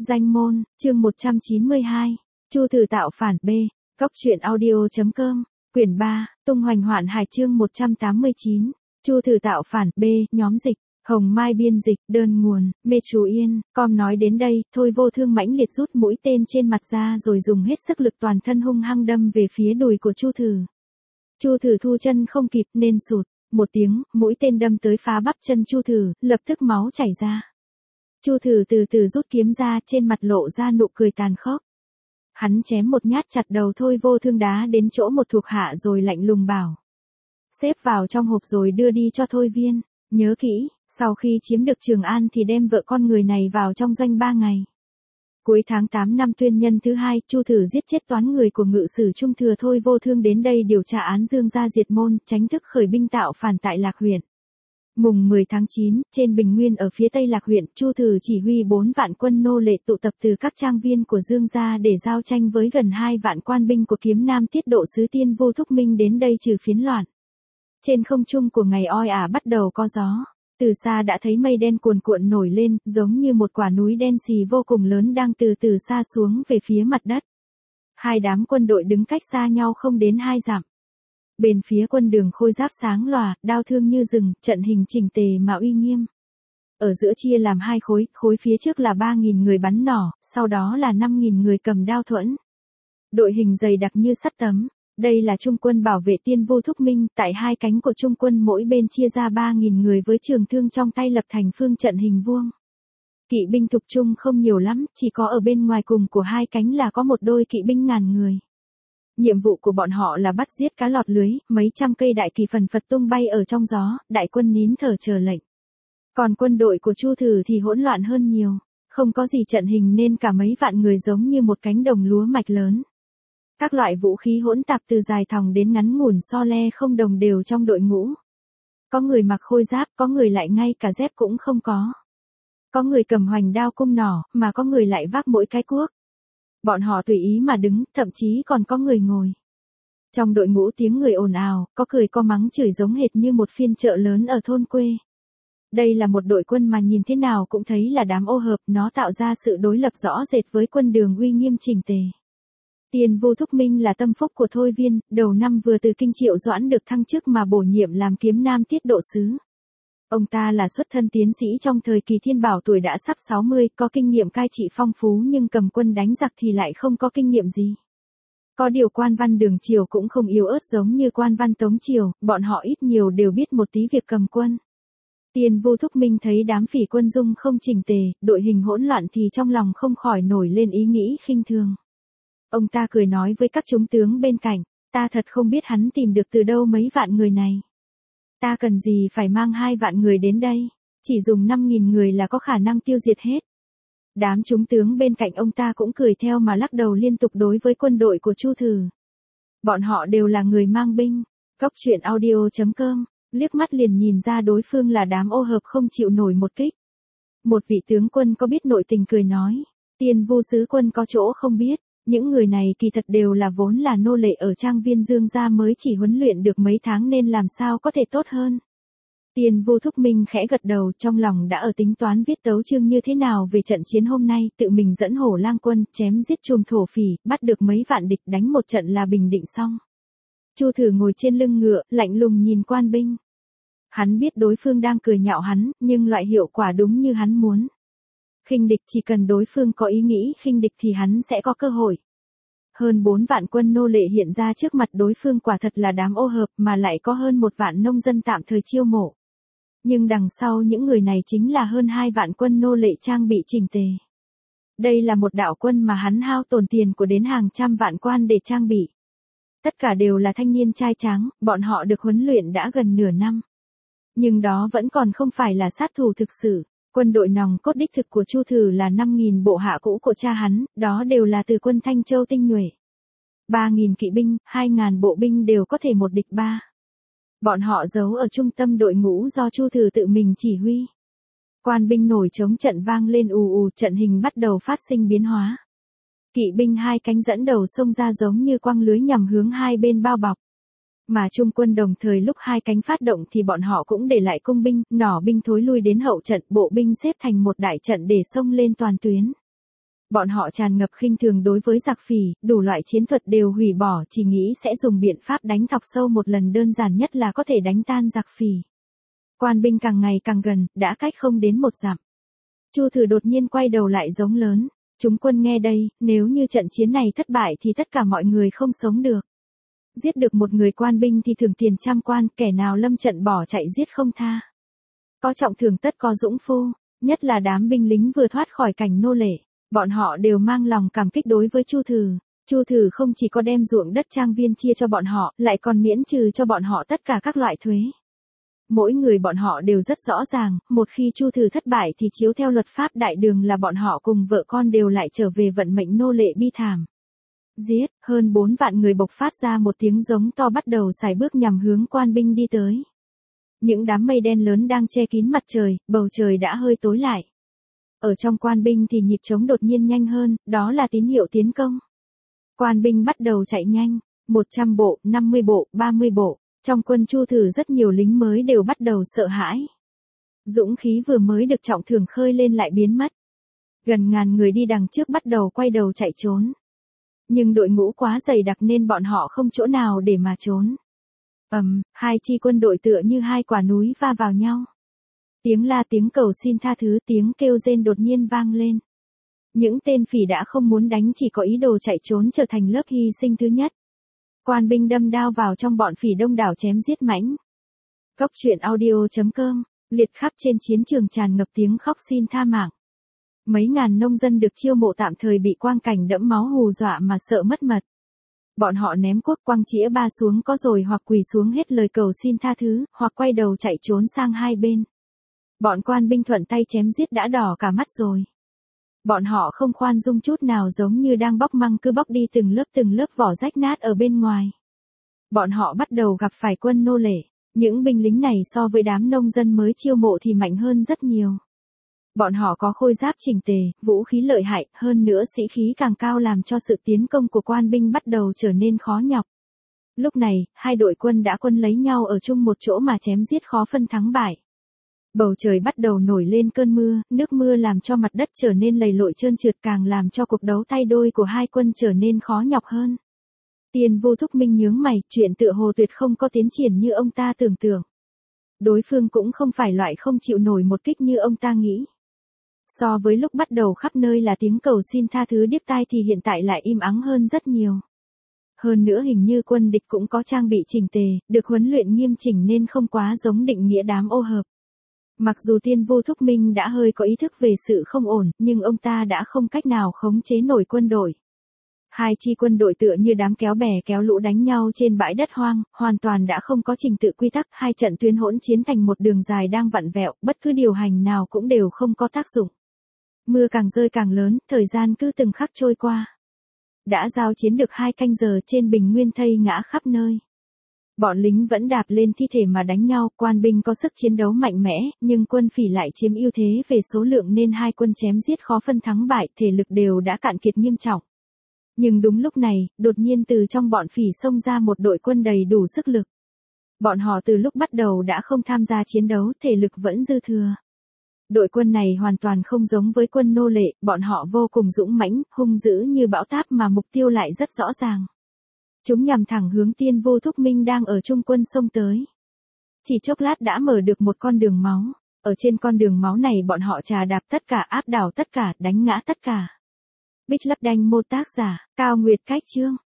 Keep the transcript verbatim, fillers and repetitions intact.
Danh môn, chương một trăm chín mươi hai. Chu Thử tạo phản B. Cóc truyện audio.com. Quyển ba, tung hoành hoạn hải chương một trăm tám mươi chín. Chu Thử tạo phản B. Nhóm dịch. Hồng Mai biên dịch, đơn nguồn, Mê Chú Yên, com nói đến đây, Thôi Vô Thương mãnh liệt rút mũi tên trên mặt ra rồi dùng hết sức lực toàn thân hung hăng đâm về phía đùi của Chu Thử. Chu Thử thu chân không kịp nên sụt, một tiếng, mũi tên đâm tới phá bắp chân Chu Thử, lập tức máu chảy ra. Chu Thử từ từ rút kiếm ra, trên mặt lộ ra nụ cười tàn khốc. Hắn chém một nhát chặt đầu Thôi Vô Thương đá đến chỗ một thuộc hạ rồi lạnh lùng bảo. Xếp vào trong hộp rồi đưa đi cho Thôi Viên, nhớ kỹ, sau khi chiếm được Trường An thì đem vợ con người này vào trong doanh ba ngày. Cuối tháng tám năm Tuyên Nhân thứ hai, Chu Thử giết chết toán người của ngự sử Trung Thừa Thôi Vô Thương đến đây điều tra án Dương gia diệt môn, tránh thức khởi binh tạo phản tại Lạc huyện. Mùng mười tháng chín, trên bình nguyên ở phía tây Lạc huyện, Chu Thử chỉ huy bốn vạn quân nô lệ tụ tập từ các trang viên của Dương gia để giao tranh với gần hai vạn quan binh của Kiếm Nam Tiết Độ sứ Tiên Vô Thúc Minh đến đây trừ phiến loạn. Trên không trung của ngày oi ả bắt đầu có gió. Từ xa đã thấy mây đen cuồn cuộn nổi lên, giống như một quả núi đen xì vô cùng lớn đang từ từ xa xuống về phía mặt đất. Hai đám quân đội đứng cách xa nhau không đến hai dặm. Bên phía quân Đường khôi giáp sáng lòa, đao thương như rừng, trận hình chỉnh tề mà uy nghiêm. Ở giữa chia làm hai khối, khối phía trước là ba nghìn người bắn nỏ, sau đó là năm nghìn người cầm đao thuẫn. Đội hình dày đặc như sắt tấm. Đây là Trung quân bảo vệ Tiên Vô Thúc Minh, tại hai cánh của Trung quân mỗi bên chia ra ba nghìn người với trường thương trong tay lập thành phương trận hình vuông. Kỵ binh thục trung không nhiều lắm, chỉ có ở bên ngoài cùng của hai cánh là có một đôi kỵ binh ngàn người. Nhiệm vụ của bọn họ là bắt giết cá lọt lưới, mấy trăm cây đại kỳ phần phật tung bay ở trong gió, đại quân nín thở chờ lệnh. Còn quân đội của Chu Thử thì hỗn loạn hơn nhiều, không có gì trận hình nên cả mấy vạn người giống như một cánh đồng lúa mạch lớn. Các loại vũ khí hỗn tạp từ dài thòng đến ngắn ngủn so le không đồng đều trong đội ngũ. Có người mặc khôi giáp, có người lại ngay cả dép cũng không có. Có người cầm hoành đao cung nỏ, mà có người lại vác mỗi cái cuốc. Bọn họ tùy ý mà đứng, thậm chí còn có người ngồi. Trong đội ngũ tiếng người ồn ào, có cười có mắng chửi giống hệt như một phiên chợ lớn ở thôn quê. Đây là một đội quân mà nhìn thế nào cũng thấy là đám ô hợp, nó tạo ra sự đối lập rõ rệt với quân Đường uy nghiêm chỉnh tề. Tiên Vô Thúc Minh là tâm phúc của Thôi Viên, đầu năm vừa từ Kinh Triệu Doãn được thăng chức mà bổ nhiệm làm Kiếm Nam Tiết Độ sứ. Ông ta là xuất thân tiến sĩ trong thời kỳ Thiên Bảo, tuổi đã sắp sáu mươi, có kinh nghiệm cai trị phong phú nhưng cầm quân đánh giặc thì lại không có kinh nghiệm gì. Có điều quan văn Đường triều cũng không yếu ớt giống như quan văn Tống triều, bọn họ ít nhiều đều biết một tí việc cầm quân. Tiên Vô Thúc Minh thấy đám phỉ quân dung không chỉnh tề, đội hình hỗn loạn thì trong lòng không khỏi nổi lên ý nghĩ khinh thường. Ông ta cười nói với các chúng tướng bên cạnh, ta thật không biết hắn tìm được từ đâu mấy vạn người này. Ta cần gì phải mang hai vạn người đến đây, chỉ dùng năm nghìn người là có khả năng tiêu diệt hết. Đám chúng tướng bên cạnh ông ta cũng cười theo mà lắc đầu liên tục đối với quân đội của Chu Thử. Bọn họ đều là người mang binh. Cóc truyện audio.com, liếc mắt liền nhìn ra đối phương là đám ô hợp không chịu nổi một kích. Một vị tướng quân có biết nội tình cười nói, Tiên Vô sứ quân có chỗ không biết. Những người này kỳ thật đều là vốn là nô lệ ở trang viên Dương gia mới chỉ huấn luyện được mấy tháng nên làm sao có thể tốt hơn. Tiên Vô Thúc Minh khẽ gật đầu, trong lòng đã ở tính toán viết tấu chương như thế nào về trận chiến hôm nay, tự mình dẫn Hổ Lang quân chém giết chùm thổ phỉ, bắt được mấy vạn địch, đánh một trận là bình định xong. Chu Thử ngồi trên lưng ngựa, lạnh lùng nhìn quan binh. Hắn biết đối phương đang cười nhạo hắn, nhưng loại hiệu quả đúng như hắn muốn. Khinh địch, chỉ cần đối phương có ý nghĩ khinh địch thì hắn sẽ có cơ hội. Hơn bốn vạn quân nô lệ hiện ra trước mặt đối phương quả thật là đám ô hợp, mà lại có hơn một vạn nông dân tạm thời chiêu mộ. Nhưng đằng sau những người này chính là hơn hai vạn quân nô lệ trang bị chỉnh tề. Đây là một đạo quân mà hắn hao tổn tiền của đến hàng trăm vạn quan để trang bị. Tất cả đều là thanh niên trai tráng, bọn họ được huấn luyện đã gần nửa năm. Nhưng đó vẫn còn không phải là sát thủ thực sự. Quân đội nòng cốt đích thực của Chu Thử là năm nghìn bộ hạ cũ của cha hắn, đó đều là từ quân Thanh Châu tinh nhuệ. ba nghìn kỵ binh, hai nghìn bộ binh đều có thể một địch ba. Bọn họ giấu ở trung tâm đội ngũ do Chu Thử tự mình chỉ huy. Quan binh nổi trống trận vang lên ù ù, trận hình bắt đầu phát sinh biến hóa. Kỵ binh hai cánh dẫn đầu xông ra giống như quăng lưới nhằm hướng hai bên bao bọc. Mà Trung quân đồng thời lúc hai cánh phát động thì bọn họ cũng để lại cung binh, nỏ binh thối lui đến hậu trận, bộ binh xếp thành một đại trận để xông lên toàn tuyến. Bọn họ tràn ngập khinh thường đối với giặc phỉ, đủ loại chiến thuật đều hủy bỏ, chỉ nghĩ sẽ dùng biện pháp đánh thọc sâu một lần, đơn giản nhất là có thể đánh tan giặc phỉ. Quan binh càng ngày càng gần, đã cách không đến một dặm. Chu Thử đột nhiên quay đầu lại giống lớn, chúng quân nghe đây, nếu như trận chiến này thất bại thì tất cả mọi người không sống được. Giết được một người quan binh thì thưởng tiền trăm quan, kẻ nào lâm trận bỏ chạy giết không tha. Có trọng thưởng tất có dũng phu, nhất là đám binh lính vừa thoát khỏi cảnh nô lệ. Bọn họ đều mang lòng cảm kích đối với Chu Thử. Chu Thử không chỉ có đem ruộng đất trang viên chia cho bọn họ, lại còn miễn trừ cho bọn họ tất cả các loại thuế. Mỗi người bọn họ đều rất rõ ràng, một khi Chu Thử thất bại thì chiếu theo luật pháp đại đường là bọn họ cùng vợ con đều lại trở về vận mệnh nô lệ bi thảm. Giết, hơn bốn vạn người bộc phát ra một tiếng giống to, bắt đầu sải bước nhằm hướng quan binh đi tới. Những đám mây đen lớn đang che kín mặt trời, bầu trời đã hơi tối lại. Ở trong quan binh thì nhịp trống đột nhiên nhanh hơn, đó là tín hiệu tiến công. Quan binh bắt đầu chạy nhanh, một trăm bộ, năm mươi bộ, ba mươi bộ. Trong quân Chu Thử rất nhiều lính mới đều bắt đầu sợ hãi. Dũng khí vừa mới được trọng thưởng khơi lên lại biến mất. Gần ngàn người đi đằng trước bắt đầu quay đầu chạy trốn. Nhưng đội ngũ quá dày đặc nên bọn họ không chỗ nào để mà trốn. Ầm, um, hai chi quân đội tựa như hai quả núi va vào nhau. Tiếng la, tiếng cầu xin tha thứ, tiếng kêu rên đột nhiên vang lên. Những tên phỉ đã không muốn đánh, chỉ có ý đồ chạy trốn, trở thành lớp hy sinh thứ nhất. Quan binh đâm đao vào trong bọn phỉ đông đảo chém giết mãnh. Cốc truyện audio chấm com, liệt khắp trên chiến trường tràn ngập tiếng khóc xin tha mạng. Mấy ngàn nông dân được chiêu mộ tạm thời bị quang cảnh đẫm máu hù dọa mà sợ mất mật. Bọn họ ném cuốc quăng chĩa ba xuống có rồi hoặc quỳ xuống hết lời cầu xin tha thứ, hoặc quay đầu chạy trốn sang hai bên. Bọn quan binh thuận tay chém giết đã đỏ cả mắt rồi. Bọn họ không khoan dung chút nào, giống như đang bóc măng cứ bóc đi từng lớp từng lớp vỏ rách nát ở bên ngoài. Bọn họ bắt đầu gặp phải quân nô lệ. Những binh lính này so với đám nông dân mới chiêu mộ thì mạnh hơn rất nhiều. Bọn họ có khôi giáp chỉnh tề, vũ khí lợi hại, hơn nữa sĩ khí càng cao làm cho sự tiến công của quan binh bắt đầu trở nên khó nhọc. Lúc này, hai đội quân đã quân lấy nhau ở chung một chỗ mà chém giết khó phân thắng bại. Bầu trời bắt đầu nổi lên cơn mưa, nước mưa làm cho mặt đất trở nên lầy lội trơn trượt, càng làm cho cuộc đấu tay đôi của hai quân trở nên khó nhọc hơn. Tiền Vô Thúc Minh nhướng mày, chuyện tựa hồ tuyệt không có tiến triển như ông ta tưởng tượng. Đối phương cũng không phải loại không chịu nổi một kích như ông ta nghĩ. So với lúc bắt đầu khắp nơi là tiếng cầu xin tha thứ điếc tai thì hiện tại lại im ắng hơn rất nhiều. Hơn nữa hình như quân địch cũng có trang bị chỉnh tề, được huấn luyện nghiêm chỉnh nên không quá giống định nghĩa đám ô hợp. Mặc dù Tiên Vô Thúc Minh đã hơi có ý thức về sự không ổn, nhưng ông ta đã không cách nào khống chế nổi quân đội. Hai chi quân đội tựa như đám kéo bè kéo lũ đánh nhau trên bãi đất hoang, hoàn toàn đã không có trình tự quy tắc, hai trận tuyến hỗn chiến thành một đường dài đang vặn vẹo, bất cứ điều hành nào cũng đều không có tác dụng. Mưa càng rơi càng lớn, thời gian cứ từng khắc trôi qua. Đã giao chiến được hai canh giờ, trên bình nguyên thây ngã khắp nơi. Bọn lính vẫn đạp lên thi thể mà đánh nhau, quan binh có sức chiến đấu mạnh mẽ, nhưng quân phỉ lại chiếm ưu thế về số lượng nên hai quân chém giết khó phân thắng bại, thể lực đều đã cạn kiệt nghiêm trọng. Nhưng đúng lúc này, đột nhiên từ trong bọn phỉ xông ra một đội quân đầy đủ sức lực. Bọn họ từ lúc bắt đầu đã không tham gia chiến đấu, thể lực vẫn dư thừa. Đội quân này hoàn toàn không giống với quân nô lệ, bọn họ vô cùng dũng mãnh, hung dữ như bão táp mà mục tiêu lại rất rõ ràng. Chúng nhằm thẳng hướng Tiên Vô Thúc Minh đang ở trung quân xông tới. Chỉ chốc lát đã mở được một con đường máu. Ở trên con đường máu này bọn họ trà đạp tất cả, áp đảo tất cả, đánh ngã tất cả. Bích Lấp Đanh mô tác giả, Cao Nguyệt Cách Chương.